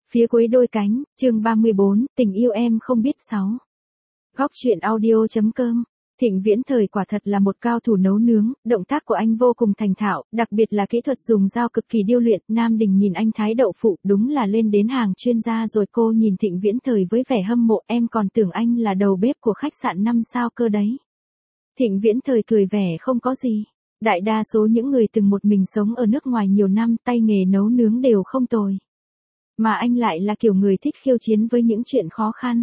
Phía cuối đôi cánh, chương 34, tình yêu em không biết 6. Góc truyện audio.com. Thịnh Viễn Thời quả thật là một cao thủ nấu nướng, động tác của anh vô cùng thành thạo, đặc biệt là kỹ thuật dùng dao cực kỳ điêu luyện. Nam Đình nhìn anh thái đậu phụ, đúng là lên đến hàng chuyên gia rồi. Cô nhìn Thịnh Viễn Thời với vẻ hâm mộ, em còn tưởng anh là đầu bếp của khách sạn 5 sao cơ đấy. Thịnh Viễn Thời cười vẻ không có gì. Đại đa số những người từng một mình sống ở nước ngoài nhiều năm, tay nghề nấu nướng đều không tồi. Mà anh lại là kiểu người thích khiêu chiến với những chuyện khó khăn.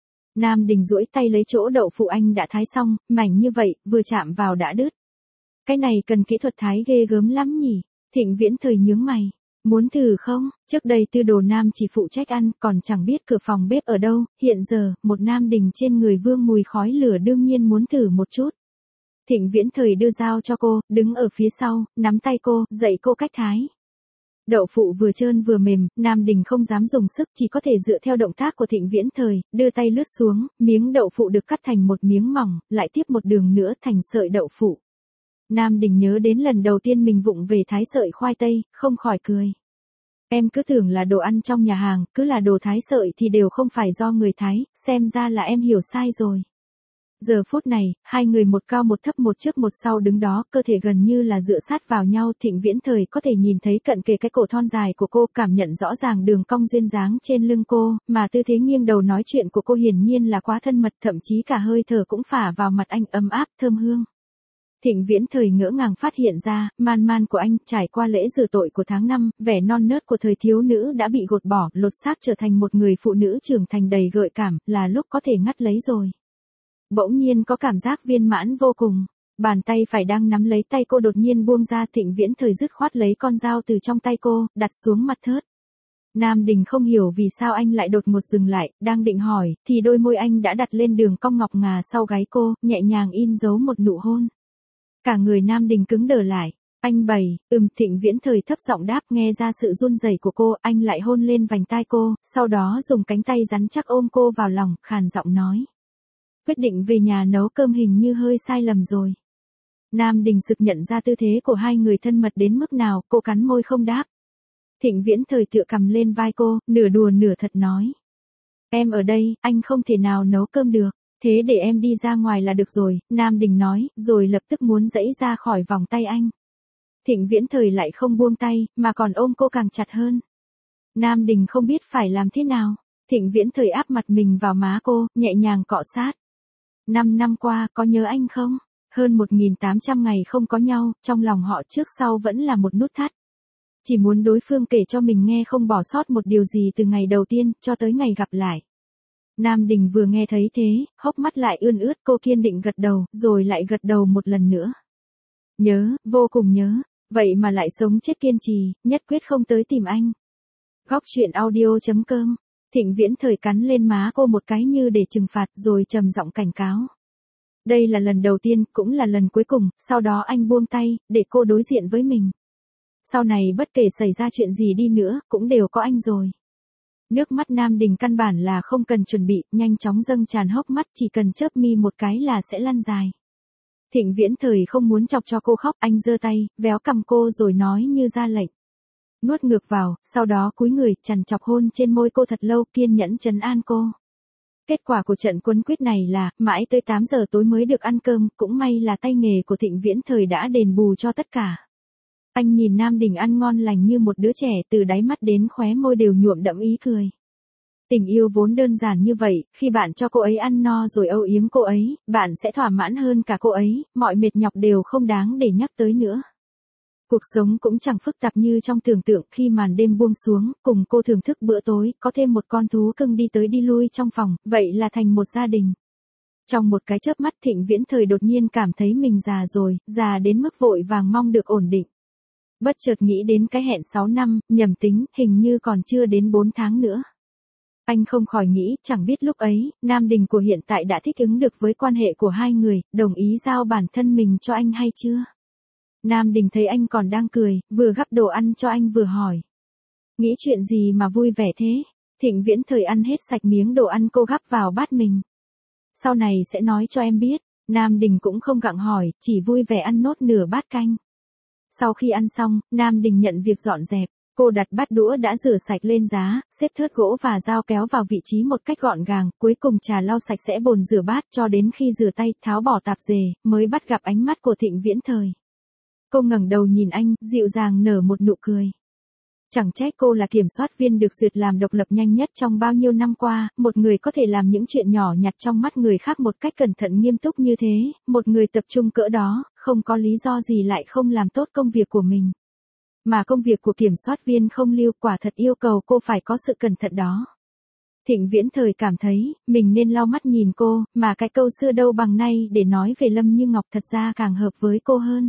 Nam Đình duỗi tay lấy chỗ đậu phụ anh đã thái xong, mảnh như vậy, vừa chạm vào đã đứt. Cái này cần kỹ thuật thái ghê gớm lắm nhỉ? Thịnh Viễn Thời nhướng mày. Muốn thử không? Trước đây Tư Đồ Nam chỉ phụ trách ăn, còn chẳng biết cửa phòng bếp ở đâu, hiện giờ, một Nam Đình trên người vương mùi khói lửa đương nhiên muốn thử một chút. Thịnh Viễn Thời đưa dao cho cô, đứng ở phía sau, nắm tay cô, dạy cô cách thái. Đậu phụ vừa trơn vừa mềm, Nam Đình không dám dùng sức, chỉ có thể dựa theo động tác của Thịnh Viễn Thời, đưa tay lướt xuống, miếng đậu phụ được cắt thành một miếng mỏng, lại tiếp một đường nữa thành sợi đậu phụ. Nam Đình nhớ đến lần đầu tiên mình vụng về thái sợi khoai tây, không khỏi cười. Em cứ tưởng là đồ ăn trong nhà hàng, cứ là đồ thái sợi thì đều không phải do người thái, xem ra là em hiểu sai rồi. Giờ phút này, hai người một cao một thấp một trước một sau đứng đó, cơ thể gần như là dựa sát vào nhau. Thịnh Viễn Thời có thể nhìn thấy cận kề cái cổ thon dài của cô, cảm nhận rõ ràng đường cong duyên dáng trên lưng cô, mà tư thế nghiêng đầu nói chuyện của cô hiển nhiên là quá thân mật, thậm chí cả hơi thở cũng phả vào mặt anh ấm áp, thơm hương. Thịnh Viễn Thời ngỡ ngàng phát hiện ra, man man của anh trải qua lễ rửa tội của tháng 5, vẻ non nớt của thời thiếu nữ đã bị gột bỏ, lột xác trở thành một người phụ nữ trưởng thành đầy gợi cảm, là lúc có thể ngắt lấy rồi. Bỗng nhiên có cảm giác viên mãn vô cùng. Bàn tay phải đang nắm lấy tay cô đột nhiên buông ra. Thịnh Viễn Thời dứt khoát lấy con dao từ trong tay cô, đặt xuống mặt thớt. Nam Đình không hiểu vì sao anh lại đột ngột dừng lại, đang định hỏi, thì đôi môi anh đã đặt lên đường cong ngọc ngà sau gáy cô, nhẹ nhàng in dấu một nụ hôn. Cả người Nam Đình cứng đờ lại. Anh bày, Thịnh Viễn Thời thấp giọng đáp, nghe ra sự run rẩy của cô, anh lại hôn lên vành tai cô, sau đó dùng cánh tay rắn chắc ôm cô vào lòng, khàn giọng nói. Quyết định về nhà nấu cơm hình như hơi sai lầm rồi. Nam Đình sực nhận ra tư thế của hai người thân mật đến mức nào, cô cắn môi không đáp. Thịnh Viễn Thời tựa cầm lên vai cô, nửa đùa nửa thật nói. Em ở đây, anh không thể nào nấu cơm được, thế để em đi ra ngoài là được rồi, Nam Đình nói, rồi lập tức muốn giãy ra khỏi vòng tay anh. Thịnh Viễn Thời lại không buông tay, mà còn ôm cô càng chặt hơn. Nam Đình không biết phải làm thế nào. Thịnh Viễn Thời áp mặt mình vào má cô, nhẹ nhàng cọ sát. 5 năm qua, có nhớ anh không? Hơn 1.800 ngày không có nhau, trong lòng họ trước sau vẫn là một nút thắt. Chỉ muốn đối phương kể cho mình nghe không bỏ sót một điều gì từ ngày đầu tiên, cho tới ngày gặp lại. Nam Đình vừa nghe thấy thế, hốc mắt lại ươn ướt, cô kiên định gật đầu, rồi lại gật đầu một lần nữa. Nhớ, vô cùng nhớ, vậy mà lại sống chết kiên trì, nhất quyết không tới tìm anh. Góc truyện audio.com. Thịnh Viễn Thời cắn lên má cô một cái như để trừng phạt, rồi trầm giọng cảnh cáo. Đây là lần đầu tiên, cũng là lần cuối cùng, sau đó anh buông tay, để cô đối diện với mình. Sau này bất kể xảy ra chuyện gì đi nữa, cũng đều có anh rồi. Nước mắt Nam Đình căn bản là không cần chuẩn bị, nhanh chóng dâng tràn hốc mắt, chỉ cần chớp mi một cái là sẽ lăn dài. Thịnh Viễn Thời không muốn chọc cho cô khóc, anh giơ tay, véo cằm cô rồi nói như ra lệnh. Nuốt ngược vào, sau đó cúi người, chằn chọc hôn trên môi cô thật lâu, kiên nhẫn trấn an cô. Kết quả của trận quấn quýt này là, mãi tới 8 giờ tối mới được ăn cơm, cũng may là tay nghề của Thịnh Viễn Thời đã đền bù cho tất cả. Anh nhìn Nam Đình ăn ngon lành như một đứa trẻ, từ đáy mắt đến khóe môi đều nhuộm đẫm ý cười. Tình yêu vốn đơn giản như vậy, khi bạn cho cô ấy ăn no rồi âu yếm cô ấy, bạn sẽ thỏa mãn hơn cả cô ấy, mọi mệt nhọc đều không đáng để nhắc tới nữa. Cuộc sống cũng chẳng phức tạp như trong tưởng tượng, khi màn đêm buông xuống, cùng cô thưởng thức bữa tối, có thêm một con thú cưng đi tới đi lui trong phòng, vậy là thành một gia đình. Trong một cái chớp mắt Thịnh Viễn Thời đột nhiên cảm thấy mình già rồi, già đến mức vội vàng mong được ổn định. Bất chợt nghĩ đến cái hẹn 6 năm, nhầm tính, hình như còn chưa đến 4 tháng nữa. Anh không khỏi nghĩ, chẳng biết lúc ấy, Nam Đình của hiện tại đã thích ứng được với quan hệ của hai người, đồng ý giao bản thân mình cho anh hay chưa? Nam Đình thấy anh còn đang cười, vừa gắp đồ ăn cho anh vừa hỏi. Nghĩ chuyện gì mà vui vẻ thế? Thịnh Viễn Thời ăn hết sạch miếng đồ ăn cô gắp vào bát mình. Sau này sẽ nói cho em biết. Nam Đình cũng không gặng hỏi, chỉ vui vẻ ăn nốt nửa bát canh. Sau khi ăn xong, Nam Đình nhận việc dọn dẹp. Cô đặt bát đũa đã rửa sạch lên giá, xếp thớt gỗ và dao kéo vào vị trí một cách gọn gàng, cuối cùng trà lau sạch sẽ bồn rửa bát cho đến khi rửa tay, tháo bỏ tạp dề, mới bắt gặp ánh mắt của Thịnh Viễn Thời. Cô ngẩng đầu nhìn anh, dịu dàng nở một nụ cười. Chẳng trách cô là kiểm soát viên được duyệt làm độc lập nhanh nhất trong bao nhiêu năm qua, một người có thể làm những chuyện nhỏ nhặt trong mắt người khác một cách cẩn thận nghiêm túc như thế, một người tập trung cỡ đó, không có lý do gì lại không làm tốt công việc của mình. Mà công việc của kiểm soát viên không lưu quả thật yêu cầu cô phải có sự cẩn thận đó. Thịnh Viễn Thời cảm thấy, mình nên lau mắt nhìn cô, mà cái câu xưa đâu bằng nay để nói về Lâm Như Ngọc thật ra càng hợp với cô hơn.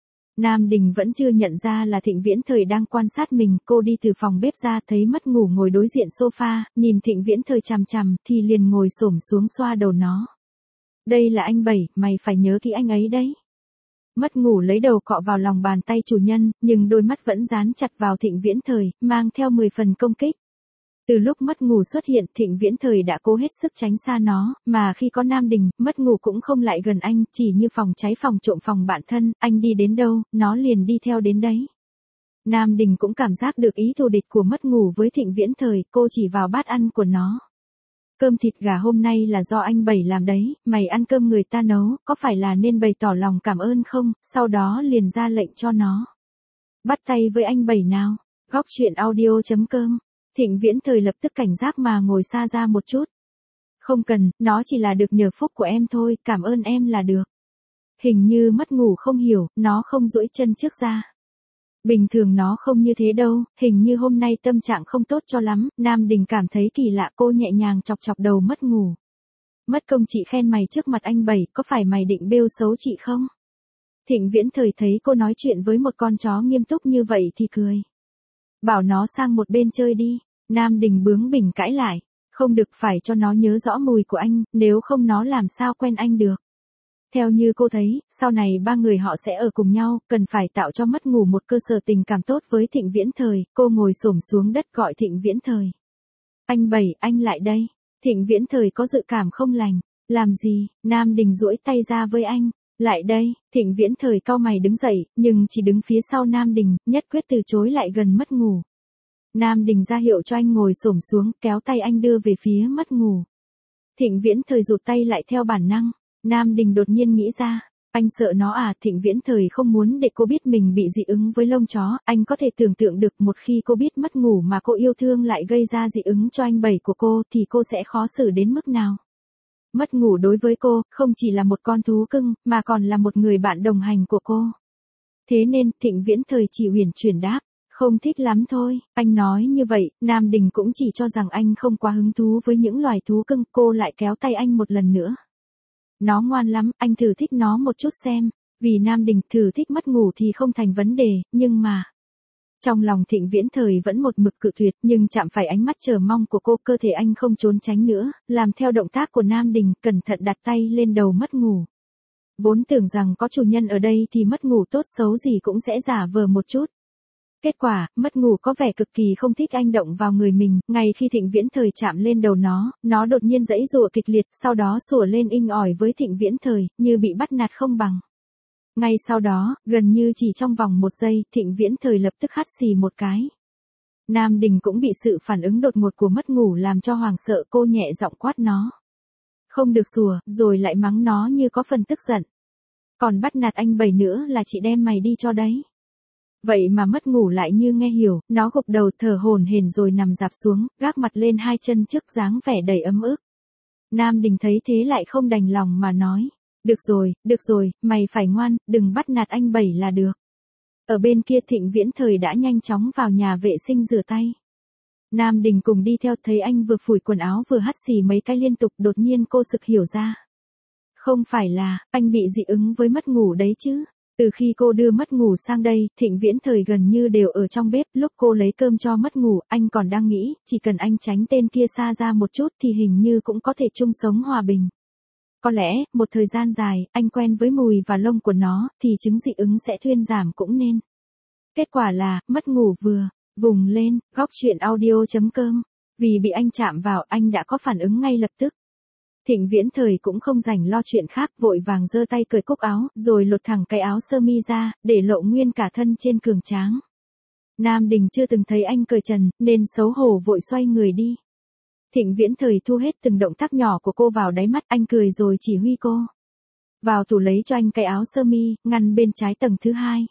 Nam Đình vẫn chưa nhận ra là Thịnh Viễn Thời đang quan sát mình, cô đi từ phòng bếp ra thấy Mất Ngủ ngồi đối diện sofa, nhìn Thịnh Viễn Thời chằm chằm, thì liền ngồi xổm xuống xoa đầu nó. Đây là anh Bảy, mày phải nhớ kỹ anh ấy đấy. Mất Ngủ lấy đầu cọ vào lòng bàn tay chủ nhân, nhưng đôi mắt vẫn dán chặt vào Thịnh Viễn Thời, mang theo 10 phần công kích. Từ lúc Mất Ngủ xuất hiện, Thịnh Viễn Thời đã cố hết sức tránh xa nó, mà khi có Nam Đình, Mất Ngủ cũng không lại gần anh, chỉ như phòng cháy phòng trộm phòng bạn thân, anh đi đến đâu, nó liền đi theo đến đấy. Nam Đình cũng cảm giác được ý thù địch của Mất Ngủ với Thịnh Viễn Thời, cô chỉ vào bát ăn của nó. Cơm thịt gà hôm nay là do anh Bảy làm đấy, mày ăn cơm người ta nấu, có phải là nên bày tỏ lòng cảm ơn không, sau đó liền ra lệnh cho nó. Bắt tay với anh Bảy nào. Góc truyện audio.com. Thịnh Viễn Thời lập tức cảnh giác mà ngồi xa ra một chút. Không cần, nó chỉ là được nhờ phúc của em thôi, cảm ơn em là được. Hình như Mất Ngủ không hiểu, nó không duỗi chân trước ra. Bình thường nó không như thế đâu, hình như hôm nay tâm trạng không tốt cho lắm, Nam Đình cảm thấy kỳ lạ, cô nhẹ nhàng chọc chọc đầu Mất Ngủ. Mất công chị khen mày trước mặt anh Bảy, có phải mày định bêu xấu chị không? Thịnh Viễn Thời thấy cô nói chuyện với một con chó nghiêm túc như vậy thì cười. Bảo nó sang một bên chơi đi. Nam Đình bướng bỉnh cãi lại. Không được, phải cho nó nhớ rõ mùi của anh, nếu không nó làm sao quen anh được. Theo như cô thấy, sau này ba người họ sẽ ở cùng nhau, cần phải tạo cho Mất Ngủ một cơ sở tình cảm tốt với Thịnh Viễn Thời, cô ngồi xổm xuống đất gọi Thịnh Viễn Thời. Anh Bảy, anh lại đây. Thịnh Viễn Thời có dự cảm không lành. Làm gì? Nam Đình duỗi tay ra với anh. Lại đây. Thịnh Viễn Thời cau mày đứng dậy, nhưng chỉ đứng phía sau Nam Đình, nhất quyết từ chối lại gần Mất Ngủ. Nam Đình ra hiệu cho anh ngồi xổm xuống, kéo tay anh đưa về phía Mất Ngủ. Thịnh Viễn Thời rụt tay lại theo bản năng. Nam Đình đột nhiên nghĩ ra, anh sợ nó à? Thịnh Viễn Thời không muốn để cô biết mình bị dị ứng với lông chó, anh có thể tưởng tượng được một khi cô biết Mất Ngủ mà cô yêu thương lại gây ra dị ứng cho anh Bảy của cô thì cô sẽ khó xử đến mức nào. Mất Ngủ đối với cô, không chỉ là một con thú cưng, mà còn là một người bạn đồng hành của cô. Thế nên, Thịnh Viễn Thời chỉ uyển chuyển đáp. Không thích lắm thôi, anh nói như vậy, Nam Đình cũng chỉ cho rằng anh không quá hứng thú với những loài thú cưng, cô lại kéo tay anh một lần nữa. Nó ngoan lắm, anh thử thích nó một chút xem, vì Nam Đình thử thích Mất Ngủ thì không thành vấn đề, nhưng mà... Trong lòng Thịnh Viễn Thời vẫn một mực cự tuyệt, nhưng chạm phải ánh mắt chờ mong của cô, cơ thể anh không trốn tránh nữa, làm theo động tác của Nam Đình, cẩn thận đặt tay lên đầu Mất Ngủ. Vốn tưởng rằng có chủ nhân ở đây thì Mất Ngủ tốt xấu gì cũng sẽ giả vờ một chút. Kết quả, Mất Ngủ có vẻ cực kỳ không thích anh động vào người mình, ngay khi Thịnh Viễn Thời chạm lên đầu nó đột nhiên giãy giụa kịch liệt, sau đó sủa lên inh ỏi với Thịnh Viễn Thời, như bị bắt nạt không bằng. Ngay sau đó, gần như chỉ trong vòng 1 giây, Thịnh Viễn Thời lập tức hắt xì một cái. Nam Đình cũng bị sự phản ứng đột ngột của Mất Ngủ làm cho hoảng sợ, cô nhẹ giọng quát nó. Không được sủa, rồi lại mắng nó như có phần tức giận. Còn bắt nạt anh Bảy nữa là chị đem mày đi cho đấy. Vậy mà Mất Ngủ lại như nghe hiểu, nó gục đầu thở hổn hển rồi nằm rạp xuống, gác mặt lên hai chân trước dáng vẻ đầy ấm ức. Nam Đình thấy thế lại không đành lòng mà nói. Được rồi, mày phải ngoan, đừng bắt nạt anh Bảy là được. Ở bên kia Thịnh Viễn Thời đã nhanh chóng vào nhà vệ sinh rửa tay. Nam Đình cùng đi theo, thấy anh vừa phủi quần áo vừa hắt xì mấy cái liên tục, đột nhiên cô sực hiểu ra. Không phải là, anh bị dị ứng với Mất Ngủ đấy chứ. Từ khi cô đưa Mất Ngủ sang đây, Thịnh Viễn Thời gần như đều ở trong bếp, lúc cô lấy cơm cho Mất Ngủ, anh còn đang nghĩ, chỉ cần anh tránh tên kia xa ra một chút thì hình như cũng có thể chung sống hòa bình. Có lẽ, một thời gian dài, anh quen với mùi và lông của nó, thì chứng dị ứng sẽ thuyên giảm cũng nên. Kết quả là, Mất Ngủ vừa vùng lên. Góc truyện audio.com. Vì bị anh chạm vào, anh đã có phản ứng ngay lập tức. Thịnh Viễn Thời cũng không rảnh lo chuyện khác, vội vàng giơ tay cởi cúc áo, rồi lột thẳng cái áo sơ mi ra, để lộ nguyên cả thân trên cường tráng. Nam Đình chưa từng thấy anh cởi trần, nên xấu hổ vội xoay người đi. Thịnh Viễn Thời thu hết từng động tác nhỏ của cô vào đáy mắt, anh cười rồi chỉ huy cô. Vào tủ lấy cho anh cái áo sơ mi, ngăn bên trái tầng thứ 2.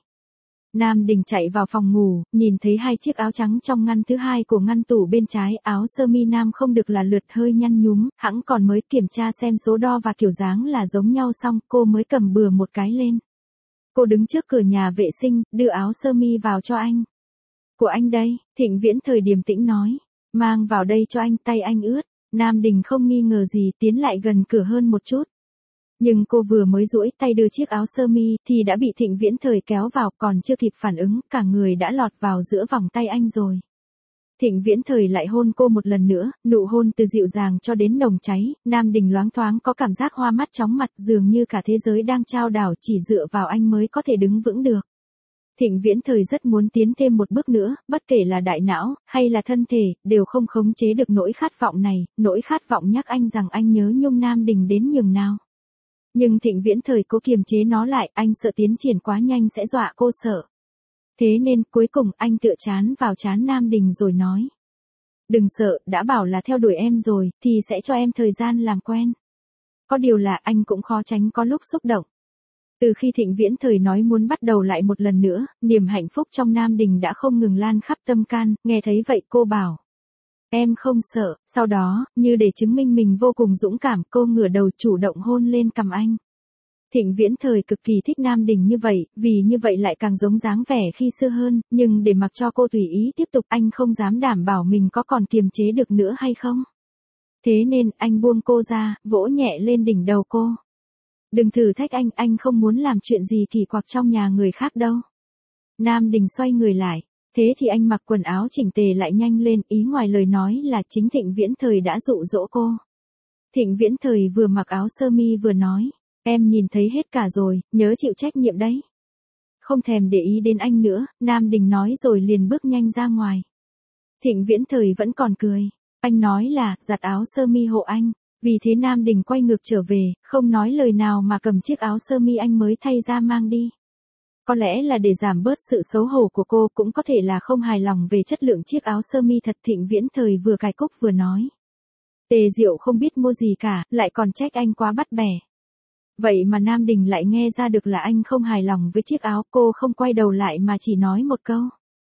Nam Đình chạy vào phòng ngủ, nhìn thấy 2 chiếc áo trắng trong ngăn thứ 2 của ngăn tủ bên trái, áo sơ mi nam không được là lượt hơi nhăn nhúm, hẵng còn mới kiểm tra xem số đo và kiểu dáng là giống nhau xong, cô mới cầm bừa một cái lên. Cô đứng trước cửa nhà vệ sinh, đưa áo sơ mi vào cho anh. Của anh đây, Thịnh Viễn Thời điềm tĩnh nói. Mang vào đây cho anh, tay anh ướt. Nam Đình không nghi ngờ gì, tiến lại gần cửa hơn một chút. Nhưng cô vừa mới duỗi tay đưa chiếc áo sơ mi thì đã bị Thịnh Viễn Thời kéo vào, còn chưa kịp phản ứng, cả người đã lọt vào giữa vòng tay anh rồi. Thịnh Viễn Thời lại hôn cô một lần nữa, nụ hôn từ dịu dàng cho đến nồng cháy, Nam Đình loáng thoáng có cảm giác hoa mắt chóng mặt, dường như cả thế giới đang chao đảo, chỉ dựa vào anh mới có thể đứng vững được. Thịnh Viễn Thời rất muốn tiến thêm một bước nữa, bất kể là đại não, hay là thân thể, đều không khống chế được nỗi khát vọng này, nỗi khát vọng nhắc anh rằng anh nhớ nhung Nam Đình đến nhường nào. Nhưng Thịnh Viễn Thời cố kiềm chế nó lại, anh sợ tiến triển quá nhanh sẽ dọa cô sợ. Thế nên, cuối cùng anh tựa trán vào trán Nam Đình rồi nói. Đừng sợ, đã bảo là theo đuổi em rồi, thì sẽ cho em thời gian làm quen. Có điều là anh cũng khó tránh có lúc xúc động. Từ khi Thịnh Viễn Thời nói muốn bắt đầu lại một lần nữa, niềm hạnh phúc trong Nam Đình đã không ngừng lan khắp tâm can, nghe thấy vậy cô bảo. Em không sợ, sau đó, như để chứng minh mình vô cùng dũng cảm, cô ngửa đầu chủ động hôn lên cằm anh. Thịnh Viễn Thời cực kỳ thích Nam Đình như vậy, vì như vậy lại càng giống dáng vẻ khi xưa hơn, nhưng để mặc cho cô tùy ý tiếp tục anh không dám đảm bảo mình có còn kiềm chế được nữa hay không. Thế nên anh buông cô ra, vỗ nhẹ lên đỉnh đầu cô. Đừng thử thách anh không muốn làm chuyện gì kỳ quặc trong nhà người khác đâu. Nam Đình xoay người lại, thế thì anh mặc quần áo chỉnh tề lại nhanh lên, ý ngoài lời nói là chính Thịnh Viễn Thời đã dụ dỗ cô. Thịnh Viễn Thời vừa mặc áo sơ mi vừa nói, em nhìn thấy hết cả rồi, nhớ chịu trách nhiệm đấy. Không thèm để ý đến anh nữa, Nam Đình nói rồi liền bước nhanh ra ngoài. Thịnh Viễn Thời vẫn còn cười, anh nói là giặt áo sơ mi hộ anh. Vì thế Nam Đình quay ngược trở về, không nói lời nào mà cầm chiếc áo sơ mi anh mới thay ra mang đi. Có lẽ là để giảm bớt sự xấu hổ của cô, cũng có thể là không hài lòng về chất lượng chiếc áo sơ mi thật. Thịnh Viễn Thời vừa cài cúc vừa nói. Tề Diệu không biết mua gì cả, lại còn trách anh quá bắt bẻ. Vậy mà Nam Đình lại nghe ra được là anh không hài lòng với chiếc áo, cô không quay đầu lại mà chỉ nói một câu.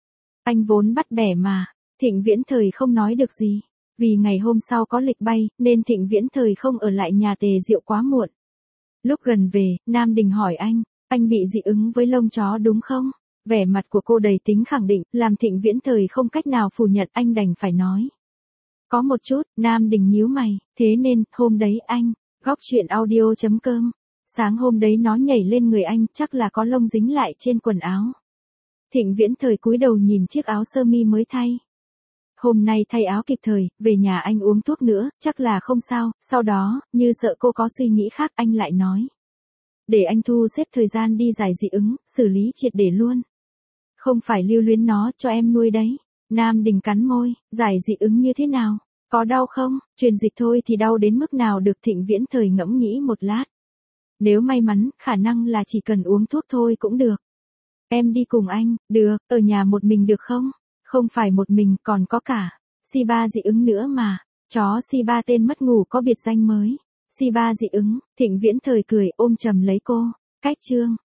Anh vốn bắt bẻ mà. Thịnh Viễn Thời không nói được gì. Vì ngày hôm sau có lịch bay, nên Thịnh Viễn Thời không ở lại nhà Tề Diệu quá muộn. Lúc gần về, Nam Đình hỏi anh bị dị ứng với lông chó đúng không? Vẻ mặt của cô đầy tính khẳng định, làm Thịnh Viễn Thời không cách nào phủ nhận, anh đành phải nói. Có một chút, Nam Đình nhíu mày, thế nên, hôm đấy anh, góc chuyện audio.com, sáng hôm đấy nó nhảy lên người anh, chắc là có lông dính lại trên quần áo. Thịnh Viễn Thời cúi đầu nhìn chiếc áo sơ mi mới thay. Hôm nay thay áo kịp thời, về nhà anh uống thuốc nữa, chắc là không sao, sau đó, như sợ cô có suy nghĩ khác, anh lại nói. Để anh thu xếp thời gian đi giải dị ứng, xử lý triệt để luôn. Không phải lưu luyến nó, cho em nuôi đấy. Nam Đình cắn môi, giải dị ứng như thế nào? Có đau không? Truyền dịch thôi thì đau đến mức nào được? Thịnh Viễn Thời ngẫm nghĩ một lát. Nếu may mắn, khả năng là chỉ cần uống thuốc thôi cũng được. Em đi cùng anh, được, ở nhà một mình được không? Không phải một mình, còn có cả Shiba dị ứng nữa mà. Chó Shiba tên mất ngủ có biệt danh mới. Shiba dị ứng. Thịnh Viễn Thời cười ôm chầm lấy cô. Cách chương